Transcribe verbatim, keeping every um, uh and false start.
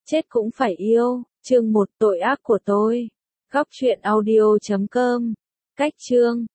Chết cũng phải yêu, chương một tội ác của tôi. Góc truyện audio chấm com. Cách chương